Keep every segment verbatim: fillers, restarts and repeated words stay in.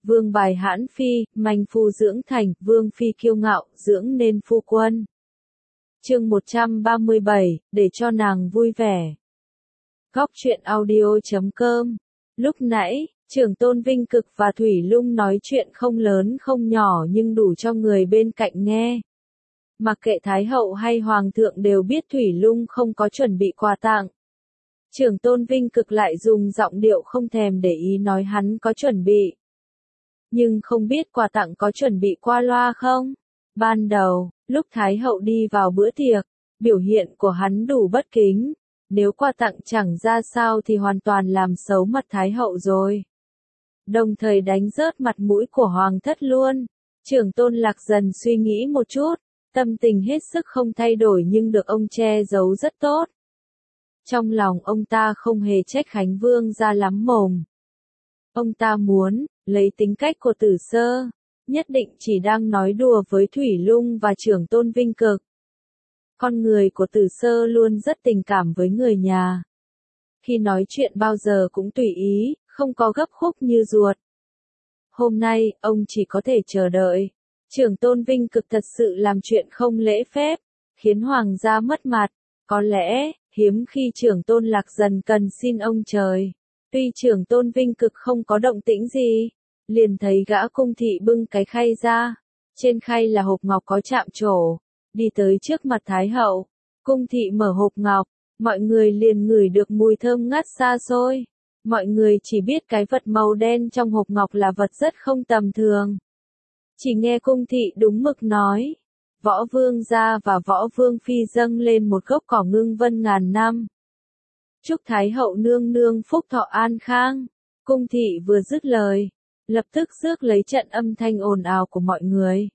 vương bài hãn phi, manh phu dưỡng thành, vương phi kiêu ngạo, dưỡng nên phu quân. Chương một trăm ba mươi bảy, để cho nàng vui vẻ. Góc truyện audio chấm com. Lúc nãy, Trưởng Tôn Vinh Cực và Thủy Lung nói chuyện không lớn không nhỏ nhưng đủ cho người bên cạnh nghe. Mặc kệ Thái hậu hay Hoàng thượng đều biết Thủy Lung không có chuẩn bị quà tặng. Trưởng Tôn Vinh Cực lại dùng giọng điệu không thèm để ý nói hắn có chuẩn bị. Nhưng không biết quà tặng có chuẩn bị qua loa không? Ban đầu, lúc Thái hậu đi vào bữa tiệc, biểu hiện của hắn đủ bất kính. Nếu quà tặng chẳng ra sao thì hoàn toàn làm xấu mặt Thái hậu rồi. Đồng thời đánh rớt mặt mũi của Hoàng thất luôn. Trưởng Tôn Lạc dần suy nghĩ một chút, tâm tình hết sức không thay đổi nhưng được ông che giấu rất tốt. Trong lòng ông ta không hề trách Khánh Vương ra lắm mồm. Ông ta muốn, lấy tính cách của Tử Sơ, nhất định chỉ đang nói đùa với Thủy Lung và Trưởng Tôn Vinh Cực. Con người của Tử Sơ luôn rất tình cảm với người nhà. Khi nói chuyện bao giờ cũng tùy ý, không có gấp khúc như ruột. Hôm nay, ông chỉ có thể chờ đợi. Trưởng Tôn Vinh Cực thật sự làm chuyện không lễ phép, khiến Hoàng gia mất mặt. Có lẽ, hiếm khi Trưởng Tôn Lạc dần cần xin ông trời. Tuy Trưởng Tôn Vinh Cực không có động tĩnh gì, liền thấy gã cung thị bưng cái khay ra. Trên khay là hộp ngọc có chạm trổ. Đi tới trước mặt Thái hậu, cung thị mở hộp ngọc, mọi người liền ngửi được mùi thơm ngát xa xôi. Mọi người chỉ biết cái vật màu đen trong hộp ngọc là vật rất không tầm thường. Chỉ nghe cung thị đúng mực nói, võ vương gia và võ vương phi dâng lên một gốc cỏ ngưng vân ngàn năm. Chúc Thái hậu nương nương phúc thọ an khang. Cung thị vừa dứt lời, lập tức rước lấy trận âm thanh ồn ào của mọi người.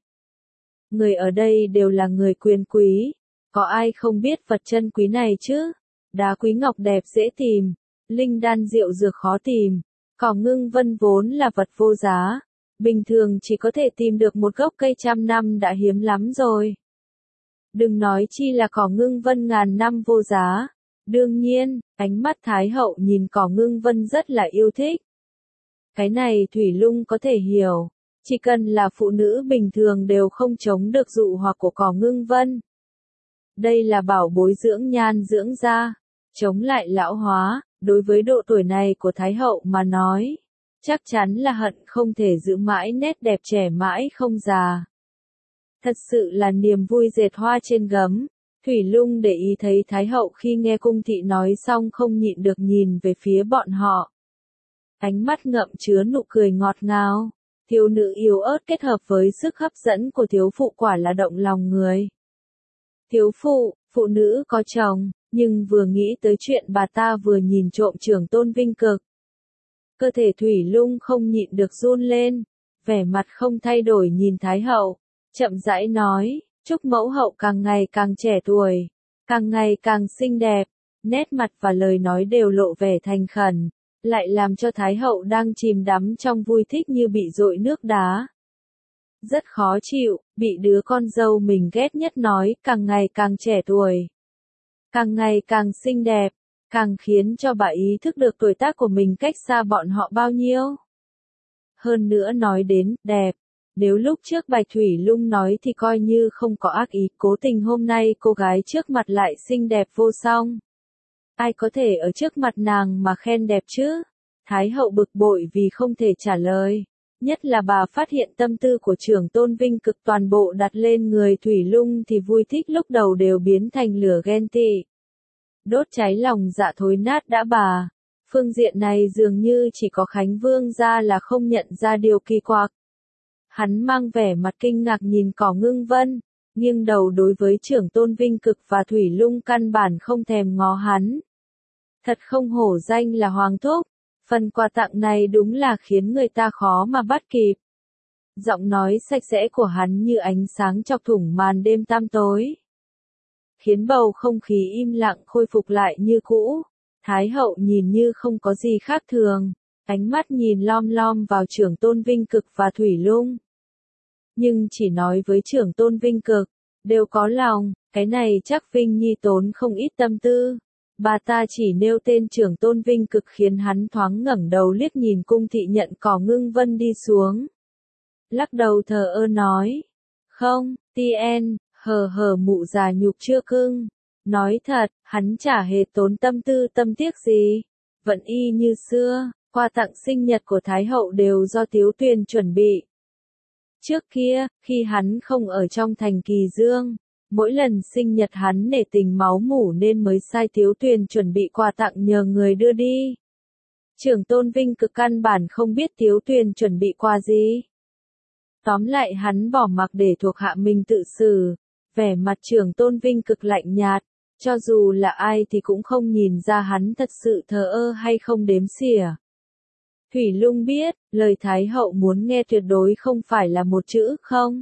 Người ở đây đều là người quyền quý, có ai không biết vật chân quý này chứ? Đá quý ngọc đẹp dễ tìm, linh đan diệu dược khó tìm, cỏ ngưng vân vốn là vật vô giá, bình thường chỉ có thể tìm được một gốc cây trăm năm đã hiếm lắm rồi. Đừng nói chi là cỏ ngưng vân ngàn năm vô giá. Đương nhiên, ánh mắt Thái hậu nhìn cỏ ngưng vân rất là yêu thích. Cái này Thủy Lung có thể hiểu. Chỉ cần là phụ nữ bình thường đều không chống được dụ hoặc của cỏ ngưng vân. Đây là bảo bối dưỡng nhan dưỡng da, chống lại lão hóa, đối với độ tuổi này của Thái hậu mà nói. Chắc chắn là hận không thể giữ mãi nét đẹp trẻ mãi không già. Thật sự là niềm vui dệt hoa trên gấm. Thủy Lung để ý thấy Thái hậu khi nghe cung thị nói xong không nhịn được nhìn về phía bọn họ. Ánh mắt ngậm chứa nụ cười ngọt ngào. Thiếu nữ yếu ớt kết hợp với sức hấp dẫn của thiếu phụ quả là động lòng người. Thiếu phụ, phụ nữ có chồng, nhưng vừa nghĩ tới chuyện bà ta vừa nhìn trộm Trưởng Tôn Vinh Cực. Cơ thể Thủy Lung không nhịn được run lên, vẻ mặt không thay đổi nhìn Thái hậu, chậm rãi nói, chúc mẫu hậu càng ngày càng trẻ tuổi, càng ngày càng xinh đẹp, nét mặt và lời nói đều lộ vẻ thành khẩn. Lại làm cho Thái hậu đang chìm đắm trong vui thích như bị dội nước đá. Rất khó chịu, bị đứa con dâu mình ghét nhất nói càng ngày càng trẻ tuổi. Càng ngày càng xinh đẹp, càng khiến cho bà ý thức được tuổi tác của mình cách xa bọn họ bao nhiêu. Hơn nữa nói đến đẹp, nếu lúc trước Bạch Thủy Lung nói thì coi như không có ác ý, cố tình hôm nay cô gái trước mặt lại xinh đẹp vô song. Ai có thể ở trước mặt nàng mà khen đẹp chứ? Thái hậu bực bội vì không thể trả lời. Nhất là bà phát hiện tâm tư của Trưởng Tôn Vinh Cực toàn bộ đặt lên người Thủy Lung thì vui thích lúc đầu đều biến thành lửa ghen tị. Đốt cháy lòng dạ thối nát đã bà. Phương diện này dường như chỉ có Khánh Vương gia là không nhận ra điều kỳ quặc. Hắn mang vẻ mặt kinh ngạc nhìn cỏ ngưng vân, nghiêng đầu đối với Trưởng Tôn Vinh Cực và Thủy Lung căn bản không thèm ngó hắn. Thật không hổ danh là hoàng thúc, phần quà tặng này đúng là khiến người ta khó mà bắt kịp. Giọng nói sạch sẽ của hắn như ánh sáng chọc thủng màn đêm tăm tối, khiến bầu không khí im lặng khôi phục lại như cũ. Thái hậu nhìn như không có gì khác thường, ánh mắt nhìn lom lom vào Trưởng Tôn Vinh Cực và Thủy Lung. Nhưng chỉ nói với Trưởng Tôn Vinh Cực, đều có lòng, cái này chắc Vinh Nhi tốn không ít tâm tư. Bà ta chỉ nêu tên Trưởng Tôn Vinh Cực khiến hắn thoáng ngẩng đầu liếc nhìn Cung thị nhận cỏ ngưng vân đi xuống. Lắc đầu thờ ơ nói. Không, tien, hờ hờ mụ già nhục chưa cưng. Nói thật, hắn chả hề tốn tâm tư tâm tiếc gì. Vẫn y như xưa, quà tặng sinh nhật của Thái hậu đều do Tiếu Tuyền chuẩn bị. Trước kia, khi hắn không ở trong thành Kỳ Dương, mỗi lần sinh nhật hắn nể tình máu mủ nên mới sai Tiếu Tuyền chuẩn bị quà tặng nhờ người đưa đi. Trưởng Tôn Vinh Cực căn bản không biết Tiếu Tuyền chuẩn bị quà gì. Tóm lại hắn bỏ mặc để thuộc hạ mình tự xử, vẻ mặt Trưởng Tôn Vinh Cực lạnh nhạt, cho dù là ai thì cũng không nhìn ra hắn thật sự thờ ơ hay không đếm xỉa. Thủy Lung biết, lời Thái hậu muốn nghe tuyệt đối không phải là một chữ không.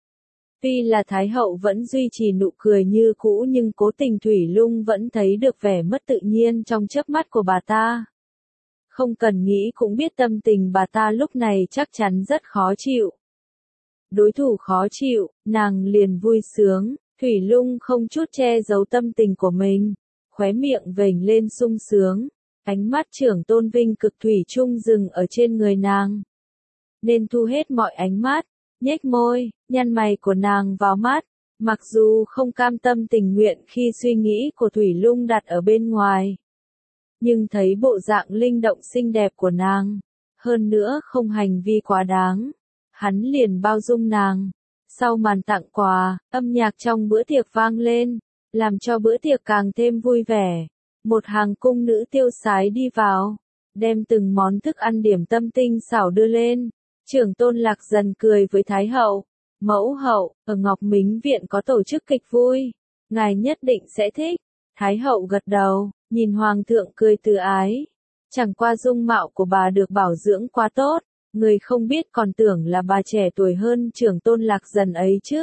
Tuy là Thái hậu vẫn duy trì nụ cười như cũ nhưng cố tình Thủy Lung vẫn thấy được vẻ mất tự nhiên trong chớp mắt của bà ta. Không cần nghĩ cũng biết tâm tình bà ta lúc này chắc chắn rất khó chịu. Đối thủ khó chịu, nàng liền vui sướng, Thủy Lung không chút che giấu tâm tình của mình, khóe miệng vểnh lên sung sướng, ánh mắt Trưởng Tôn Vinh Cực thủy chung dừng ở trên người nàng. Nên thu hết mọi ánh mắt, nhếch môi, nhăn mày của nàng vào mắt, mặc dù không cam tâm tình nguyện khi suy nghĩ của Thủy Lung đặt ở bên ngoài. Nhưng thấy bộ dạng linh động xinh đẹp của nàng, hơn nữa không hành vi quá đáng, hắn liền bao dung nàng. Sau màn tặng quà, âm nhạc trong bữa tiệc vang lên, làm cho bữa tiệc càng thêm vui vẻ. Một hàng cung nữ tiêu sái đi vào, đem từng món thức ăn điểm tâm tinh xảo đưa lên. Trưởng Tôn Lạc Dần cười với Thái hậu, mẫu hậu, ở Ngọc Mính Viện có tổ chức kịch vui, ngài nhất định sẽ thích. Thái hậu gật đầu, nhìn Hoàng thượng cười từ ái. Chẳng qua dung mạo của bà được bảo dưỡng quá tốt, người không biết còn tưởng là bà trẻ tuổi hơn Trưởng Tôn Lạc Dần ấy chứ.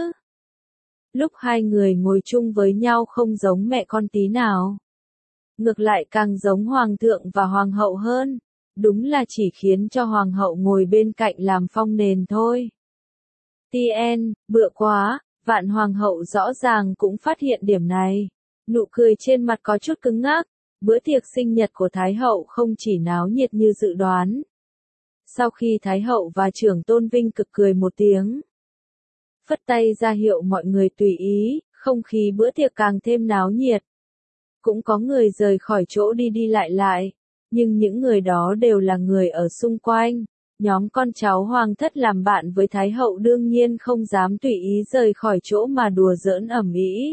Lúc hai người ngồi chung với nhau không giống mẹ con tí nào. Ngược lại càng giống Hoàng thượng và Hoàng hậu hơn. Đúng là chỉ khiến cho Hoàng hậu ngồi bên cạnh làm phong nền thôi. Tien, bựa quá, Vạn Hoàng hậu rõ ràng cũng phát hiện điểm này. Nụ cười trên mặt có chút cứng ngắc. Bữa tiệc sinh nhật của Thái hậu không chỉ náo nhiệt như dự đoán. Sau khi Thái hậu và Trưởng Tôn Vinh Cực cười một tiếng, phất tay ra hiệu mọi người tùy ý, không khí bữa tiệc càng thêm náo nhiệt. Cũng có người rời khỏi chỗ đi đi lại lại, nhưng những người đó đều là người ở xung quanh. Nhóm con cháu hoàng thất làm bạn với Thái hậu đương nhiên không dám tùy ý rời khỏi chỗ mà đùa giỡn ầm ĩ.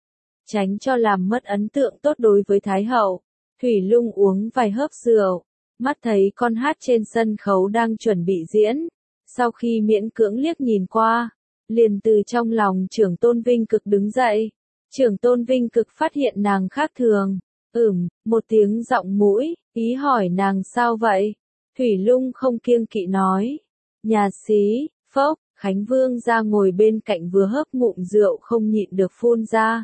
Tránh cho làm mất ấn tượng tốt đối với Thái hậu, Thủy Lung uống vài hớp rượu, mắt thấy con hát trên sân khấu đang chuẩn bị diễn. Sau khi miễn cưỡng liếc nhìn qua, liền từ trong lòng Trưởng Tôn Vinh Cực đứng dậy. Trưởng Tôn Vinh Cực phát hiện nàng khác thường. Ừm, một tiếng giọng mũi, ý hỏi nàng sao vậy? Thủy Lung không kiêng kỵ nói. Nhà xí, phốc, Khánh Vương ra ngồi bên cạnh vừa hớp ngụm rượu không nhịn được phun ra.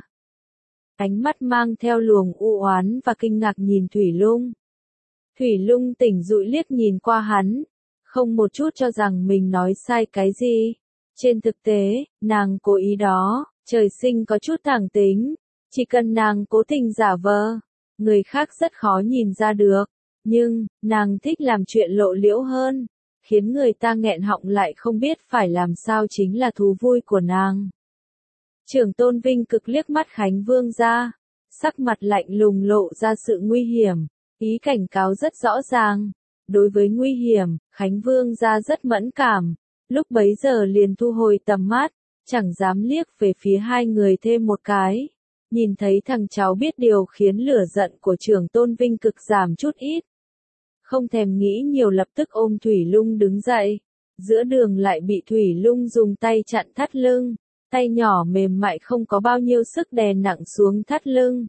Ánh mắt mang theo luồng u oán và kinh ngạc nhìn Thủy Lung. Thủy Lung tỉnh dụi liếc nhìn qua hắn, không một chút cho rằng mình nói sai cái gì. Trên thực tế, nàng cố ý đó, trời sinh có chút thẳng tính, chỉ cần nàng cố tình giả vờ, người khác rất khó nhìn ra được. Nhưng, nàng thích làm chuyện lộ liễu hơn, khiến người ta nghẹn họng lại không biết phải làm sao chính là thú vui của nàng. Trưởng Tôn Vinh Cực liếc mắt Khánh Vương ra, sắc mặt lạnh lùng lộ ra sự nguy hiểm, ý cảnh cáo rất rõ ràng. Đối với nguy hiểm, Khánh Vương ra rất mẫn cảm, lúc bấy giờ liền thu hồi tầm mắt, chẳng dám liếc về phía hai người thêm một cái. Nhìn thấy thằng cháu biết điều khiến lửa giận của Trưởng Tôn Vinh Cực giảm chút ít. Không thèm nghĩ nhiều lập tức ôm Thủy Lung đứng dậy. Giữa đường lại bị Thủy Lung dùng tay chặn thắt lưng. Tay nhỏ mềm mại không có bao nhiêu sức đè nặng xuống thắt lưng.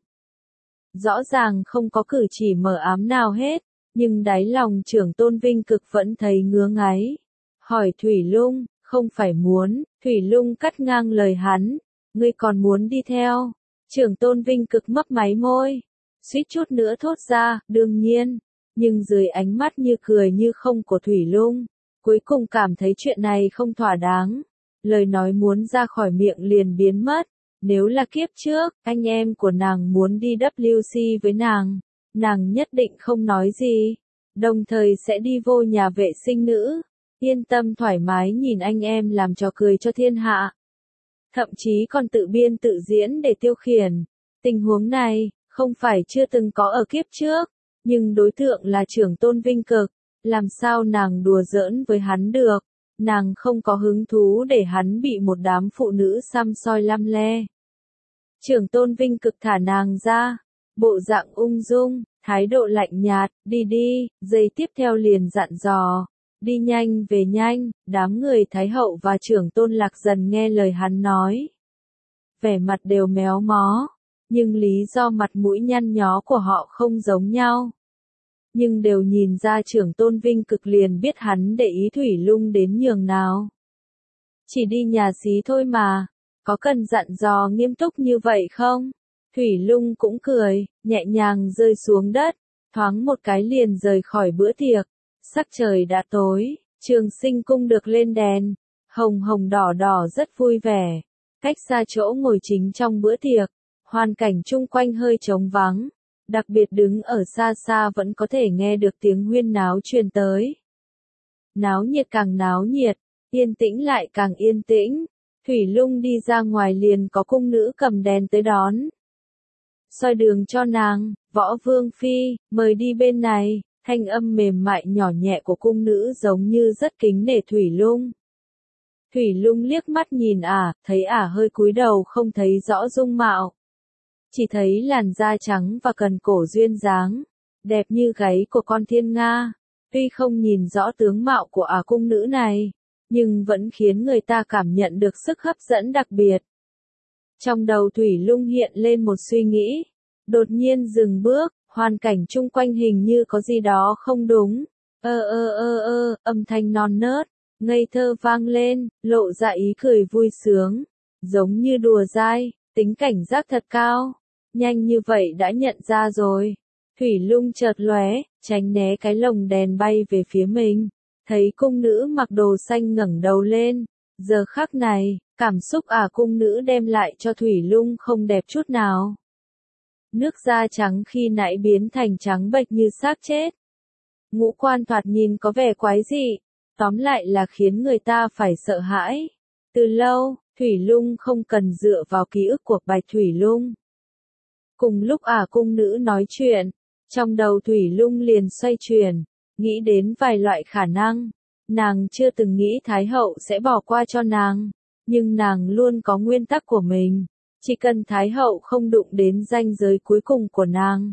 Rõ ràng không có cử chỉ mờ ám nào hết, nhưng đáy lòng Trưởng Tôn Vinh Cực vẫn thấy ngứa ngáy. Hỏi Thủy Lung, không phải muốn, Thủy Lung cắt ngang lời hắn, ngươi còn muốn đi theo. Trưởng Tôn Vinh Cực mấp máy môi, suýt chút nữa thốt ra, đương nhiên, nhưng dưới ánh mắt như cười như không của Thủy Lung, cuối cùng cảm thấy chuyện này không thỏa đáng. Lời nói muốn ra khỏi miệng liền biến mất, Nếu là kiếp trước, anh em của nàng muốn đi vê kép xê với nàng, nàng nhất định không nói gì, đồng thời sẽ đi vô nhà vệ sinh nữ, yên tâm thoải mái nhìn anh em làm trò cười cho thiên hạ. Thậm chí còn tự biên tự diễn để tiêu khiển. Tình huống này, không phải chưa từng có ở kiếp trước, nhưng đối tượng là trưởng tôn Vinh Cực, làm sao nàng đùa giỡn với hắn được, nàng không có hứng thú để hắn bị một đám phụ nữ xăm soi lăm le. Trưởng tôn Vinh Cực thả nàng ra, bộ dạng ung dung, thái độ lạnh nhạt, đi đi, giây tiếp theo liền dặn dò, đi nhanh về nhanh, đám người Thái Hậu và trưởng tôn Lạc Dần nghe lời hắn nói. Vẻ mặt đều méo mó, nhưng lý do mặt mũi nhăn nhó của họ không giống nhau. Nhưng đều nhìn ra trưởng tôn Vinh Cực liền biết hắn để ý Thủy Lung đến nhường nào. Chỉ đi nhà xí thôi mà, có cần dặn dò nghiêm túc như vậy không? Thủy Lung cũng cười, nhẹ nhàng rơi xuống đất, thoáng một cái liền rời khỏi bữa tiệc. Sắc trời đã tối, Trường Sinh cung được lên đèn, hồng hồng đỏ đỏ rất vui vẻ. Cách xa chỗ ngồi chính trong bữa tiệc, hoàn cảnh chung quanh hơi trống vắng, đặc biệt đứng ở xa xa vẫn có thể nghe được tiếng huyên náo truyền tới. Náo nhiệt càng náo nhiệt, yên tĩnh lại càng yên tĩnh. Thủy Lung đi ra ngoài liền có cung nữ cầm đèn tới đón. Soi đường cho nàng, Võ Vương Phi, mời đi bên này. Thanh âm mềm mại nhỏ nhẹ của cung nữ giống như rất kính nể Thủy Lung. Thủy Lung liếc mắt nhìn ả, à, thấy ả à hơi cúi đầu không thấy rõ dung mạo. Chỉ thấy làn da trắng và cần cổ duyên dáng, đẹp như gáy của con thiên nga. Tuy không nhìn rõ tướng mạo của ả à cung nữ này, nhưng vẫn khiến người ta cảm nhận được sức hấp dẫn đặc biệt. Trong đầu Thủy Lung hiện lên một suy nghĩ, đột nhiên dừng bước. Hoàn cảnh chung quanh hình như có gì đó không đúng. Ơ ơ ơ ơ, âm thanh non nớt, ngây thơ vang lên, lộ ra ý cười vui sướng, giống như đùa dai, tính cảnh giác thật cao. Nhanh như vậy đã nhận ra rồi. Thủy Lung chợt lóe, tránh né cái lồng đèn bay về phía mình. Thấy cung nữ mặc đồ xanh ngẩng đầu lên. Giờ khắc này, cảm xúc ả à cung nữ đem lại cho Thủy Lung không đẹp chút nào. Nước da trắng khi nãy biến thành trắng bệch như xác chết. Ngũ quan thoạt nhìn có vẻ quái dị, tóm lại là khiến người ta phải sợ hãi. Từ lâu, Thủy Lung không cần dựa vào ký ức của Bạch Thủy Lung. Cùng lúc ả à cung nữ nói chuyện, trong đầu Thủy Lung liền xoay chuyển, nghĩ đến vài loại khả năng. Nàng chưa từng nghĩ Thái Hậu sẽ bỏ qua cho nàng, nhưng nàng luôn có nguyên tắc của mình. Chỉ cần Thái Hậu không đụng đến ranh giới cuối cùng của nàng,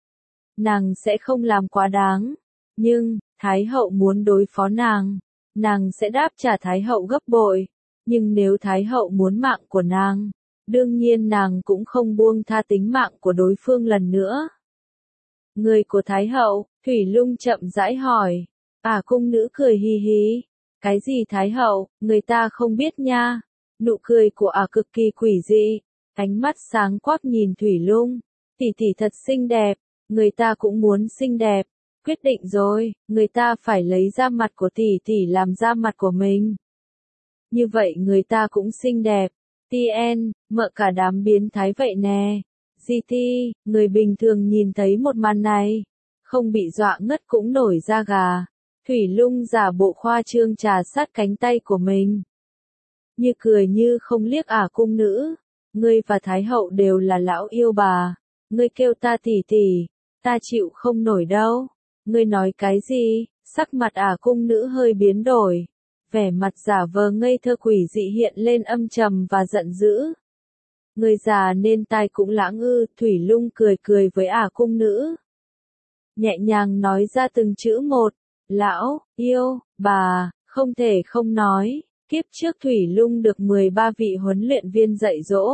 nàng sẽ không làm quá đáng. Nhưng, Thái Hậu muốn đối phó nàng, nàng sẽ đáp trả Thái Hậu gấp bội. Nhưng nếu Thái Hậu muốn mạng của nàng, đương nhiên nàng cũng không buông tha tính mạng của đối phương lần nữa. Người của Thái Hậu, Thủy Lung chậm rãi hỏi. À cung nữ cười hì hì. Cái gì Thái Hậu, người ta không biết nha. Nụ cười của ả à cực kỳ quỷ dị. Ánh mắt sáng quắc nhìn Thủy Lung, tỷ tỷ thật xinh đẹp, người ta cũng muốn xinh đẹp, quyết định rồi, người ta phải lấy da mặt của tỷ tỷ làm da mặt của mình. Như vậy người ta cũng xinh đẹp, tn, mợ cả đám biến thái vậy nè, giê tê, người bình thường nhìn thấy một màn này, không bị dọa ngất cũng nổi da gà. Thủy Lung giả bộ khoa trương trà sát cánh tay của mình. Như cười như không liếc ả à cung nữ. Ngươi và Thái Hậu đều là lão yêu bà. Ngươi kêu ta tỷ tỷ, ta chịu không nổi đâu. Ngươi nói cái gì? Sắc mặt ả à cung nữ hơi biến đổi. Vẻ mặt giả vờ ngây thơ quỷ dị hiện lên âm trầm và giận dữ. Ngươi già nên tai cũng lãng ư, Thủy Lung cười cười với ả à cung nữ. Nhẹ nhàng nói ra từng chữ một. Lão, yêu, bà, không thể không nói. Kiếp trước Thủy Lung được mười ba vị huấn luyện viên dạy dỗ.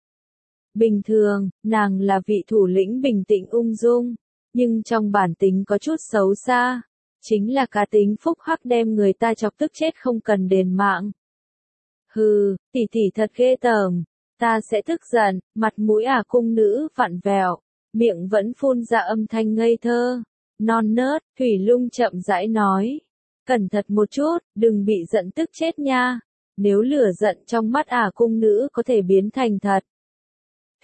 Bình thường, nàng là vị thủ lĩnh bình tĩnh ung dung, nhưng trong bản tính có chút xấu xa. Chính là cá tính phúc hắc đem người ta chọc tức chết không cần đền mạng. Hừ, tỷ tỷ thật ghê tởm, ta sẽ tức giận, mặt mũi ả à cung nữ vặn vẹo, miệng vẫn phun ra âm thanh ngây thơ. Non nớt, Thủy Lung chậm rãi nói. Cẩn thận một chút, đừng bị giận tức chết nha. Nếu lửa giận trong mắt ả à cung nữ có thể biến thành thật,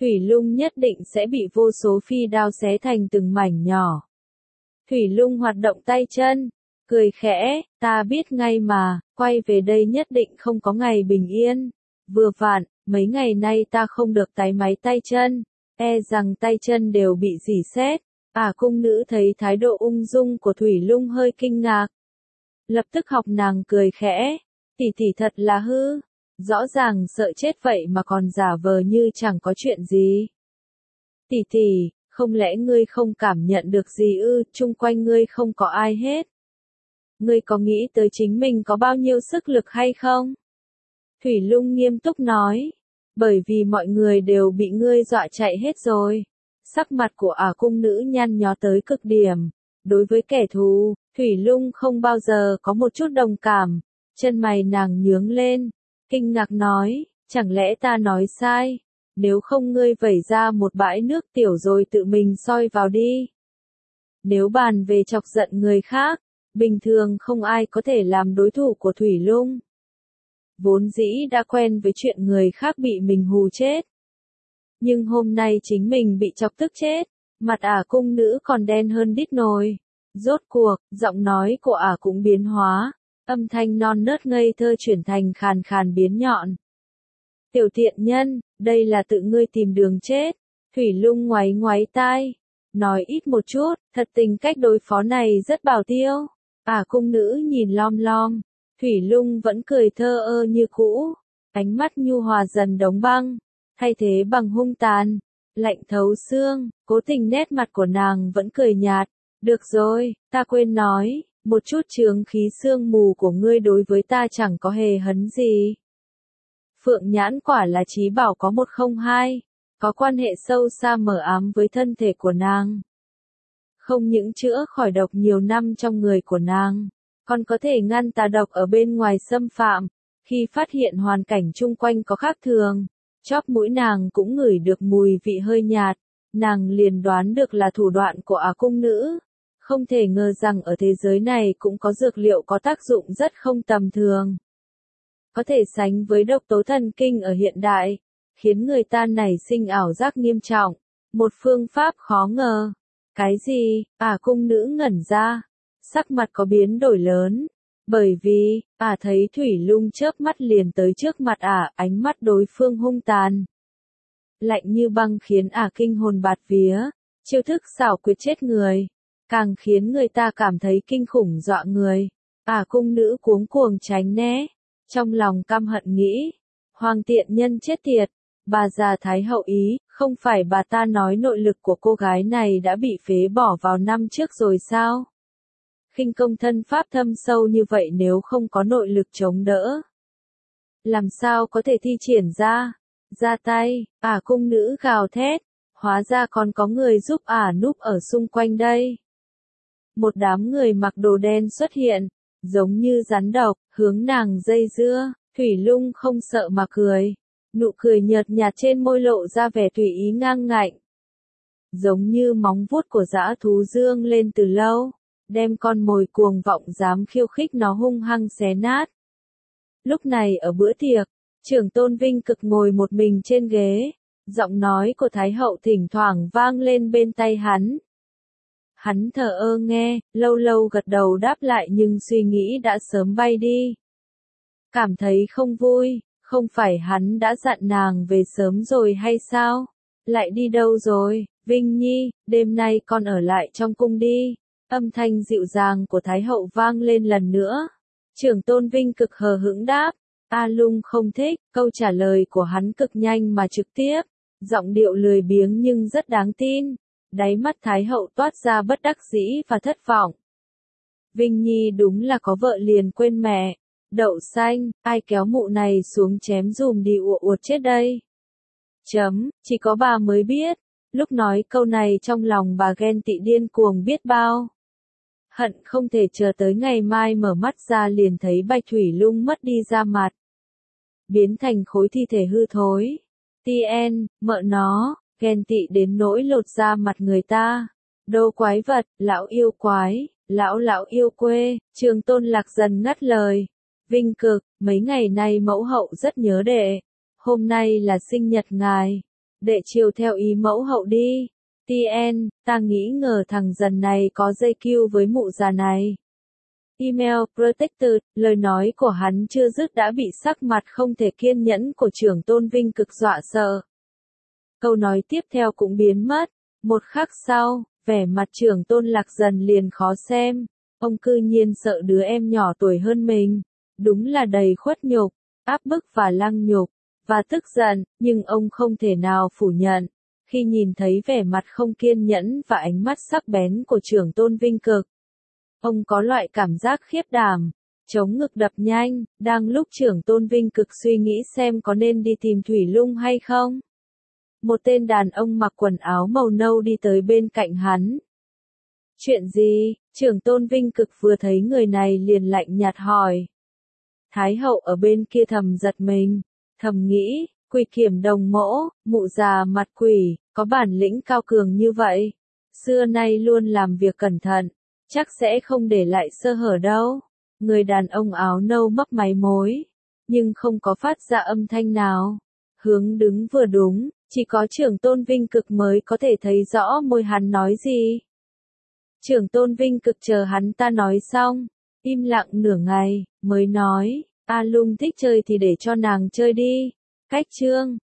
Thủy Lung nhất định sẽ bị vô số phi đao xé thành từng mảnh nhỏ. Thủy Lung hoạt động tay chân, cười khẽ, ta biết ngay mà, quay về đây nhất định không có ngày bình yên. Vừa vặn, mấy ngày nay ta không được tái máy tay chân, e rằng tay chân đều bị rỉ sét. Ả cung nữ thấy thái độ ung dung của Thủy Lung hơi kinh ngạc. Lập tức học nàng cười khẽ, tỷ tỷ thật là hư, rõ ràng sợ chết vậy mà còn giả vờ như chẳng có chuyện gì. Tỷ tỷ, không lẽ ngươi không cảm nhận được gì ư, chung quanh ngươi không có ai hết. Ngươi có nghĩ tới chính mình có bao nhiêu sức lực hay không? Thủy Lung nghiêm túc nói, bởi vì mọi người đều bị ngươi dọa chạy hết rồi. Sắc mặt của Ả cung nữ nhăn nhó tới cực điểm. Đối với kẻ thù, Thủy Lung không bao giờ có một chút đồng cảm. Chân mày nàng nhướng lên, kinh ngạc nói, chẳng lẽ ta nói sai? Nếu không ngươi vẩy ra một bãi nước tiểu rồi tự mình soi vào đi. Nếu bàn về chọc giận người khác, bình thường không ai có thể làm đối thủ của Thủy Lung. Vốn dĩ đã quen với chuyện người khác bị mình hù chết. Nhưng hôm nay chính mình bị chọc tức chết, mặt Ả cung nữ còn đen hơn đít nồi. Rốt cuộc, giọng nói của Ả cũng biến hóa, âm thanh non nớt ngây thơ chuyển thành khàn khàn biến nhọn. Tiểu tiện nhân, đây là tự ngươi tìm đường chết. Thủy Lung ngoáy ngoáy tai, nói ít một chút, thật tình cách đối phó này rất bảo tiêu. Ả cung nữ nhìn lom lom, Thủy Lung vẫn cười thơ ơ như cũ, ánh mắt nhu hòa dần đóng băng, thay thế bằng hung tàn, lạnh thấu xương. Cố tình nét mặt của nàng vẫn cười nhạt, được rồi, ta quên nói, một chút chướng khí sương mù của ngươi đối với ta chẳng có hề hấn gì. Phượng nhãn quả là trí bảo có một không hai, có quan hệ sâu xa mờ ám với thân thể của nàng. Không những chữa khỏi độc nhiều năm trong người của nàng, còn có thể ngăn tà độc ở bên ngoài xâm phạm. Khi phát hiện hoàn cảnh chung quanh có khác thường, chóp mũi nàng cũng ngửi được mùi vị hơi nhạt, nàng liền đoán được là thủ đoạn của Ả cung nữ. Không thể ngờ rằng ở thế giới này cũng có dược liệu có tác dụng rất không tầm thường. Có thể sánh với độc tố thần kinh ở hiện đại, khiến người ta nảy sinh ảo giác nghiêm trọng. Một phương pháp khó ngờ. Cái gì? Ả cung nữ ngẩn ra, sắc mặt có biến đổi lớn. Bởi vì, Ả thấy Thủy Lung chớp mắt liền tới trước mặt Ả, ánh mắt đối phương hung tàn. Lạnh như băng khiến Ả kinh hồn bạt vía, chiêu thức xảo quyệt chết người, càng khiến người ta cảm thấy kinh khủng dọa người. Ả cung nữ cuống cuồng tránh né, trong lòng căm hận nghĩ, hoàng tiện nhân chết tiệt, bà già Thái hậu ý, không phải bà ta nói nội lực của cô gái này đã bị phế bỏ vào năm trước rồi sao? Khinh công thân pháp thâm sâu như vậy nếu không có nội lực chống đỡ, làm sao có thể thi triển ra? Ra tay, Ả cung nữ gào thét, hóa ra còn có người giúp Ả núp ở xung quanh đây. Một đám người mặc đồ đen xuất hiện, giống như rắn độc, hướng nàng dây dưa. Thủy Lung không sợ mà cười, nụ cười nhợt nhạt trên môi lộ ra vẻ tùy ý ngang ngạnh. Giống như móng vuốt của dã thú dương lên từ lâu, đem con mồi cuồng vọng dám khiêu khích nó hung hăng xé nát. Lúc này ở bữa tiệc, Trưởng Tôn Vinh Cực ngồi một mình trên ghế, giọng nói của Thái hậu thỉnh thoảng vang lên bên tai hắn. Hắn thờ ơ nghe, lâu lâu gật đầu đáp lại nhưng suy nghĩ đã sớm bay đi. Cảm thấy không vui, không phải hắn đã dặn nàng về sớm rồi hay sao? Lại đi đâu rồi, Vinh Nhi, đêm nay con ở lại trong cung đi. Âm thanh dịu dàng của Thái hậu vang lên lần nữa. Trưởng Tôn Vinh Cực hờ hững đáp. A Lung không thích, câu trả lời của hắn cực nhanh mà trực tiếp. Giọng điệu lười biếng nhưng rất đáng tin. Đáy mắt Thái hậu toát ra bất đắc dĩ và thất vọng. Vinh Nhi đúng là có vợ liền quên mẹ. Đậu xanh, ai kéo mụ này xuống chém dùm đi ụa uột chết đây. Chấm, chỉ có bà mới biết. Lúc nói câu này trong lòng bà ghen tị điên cuồng biết bao. Hận không thể chờ tới ngày mai mở mắt ra liền thấy Bạch Thủy Lung mất đi da mặt. Biến thành khối thi thể hư thối. Tien, mợ nó, ghen tị đến nỗi lột da mặt người ta. Đồ quái vật, lão yêu quái, lão lão yêu quê, Trường Tôn Lạc dần ngắt lời. Vinh Cực, mấy ngày nay mẫu hậu rất nhớ đệ. Hôm nay là sinh nhật ngài. đệ chiều theo ý mẫu hậu đi. tn, ta nghĩ ngờ thằng dần này có dây cưu với mụ già này. Email Protected, lời nói của hắn chưa dứt đã bị sắc mặt không thể kiên nhẫn của trưởng tôn Vinh cực dọa sợ. Câu nói tiếp theo cũng biến mất. Một khắc sau, vẻ mặt trưởng tôn Lạc dần liền khó xem. Ông cư nhiên sợ đứa em nhỏ tuổi hơn mình. Đúng là đầy khuất nhục, áp bức và lăng nhục, và tức giận, nhưng ông không thể nào phủ nhận. Khi nhìn thấy vẻ mặt không kiên nhẫn và ánh mắt sắc bén của trưởng tôn Vinh cực, ông có loại cảm giác khiếp đảm, chống ngực đập nhanh, đang lúc trưởng tôn Vinh cực suy nghĩ xem có nên đi tìm Thủy Lung hay không. Một tên đàn ông mặc quần áo màu nâu đi tới bên cạnh hắn. Chuyện gì? Trưởng tôn Vinh cực vừa thấy người này liền lạnh nhạt hỏi. Thái hậu ở bên kia thầm giật mình, thầm nghĩ, Quỷ Kiểm Đồng Mỗ, mụ già mặt quỷ, có bản lĩnh cao cường như vậy. Xưa nay luôn làm việc cẩn thận, chắc sẽ không để lại sơ hở đâu. Người đàn ông áo nâu mấp máy mối, nhưng không có phát ra âm thanh nào. Hướng đứng vừa đúng, chỉ có trưởng tôn Vinh cực mới có thể thấy rõ môi hắn nói gì. Trưởng tôn Vinh cực chờ hắn ta nói xong, im lặng nửa ngày, mới nói, A Lung thích chơi thì để cho nàng chơi đi. Cách chương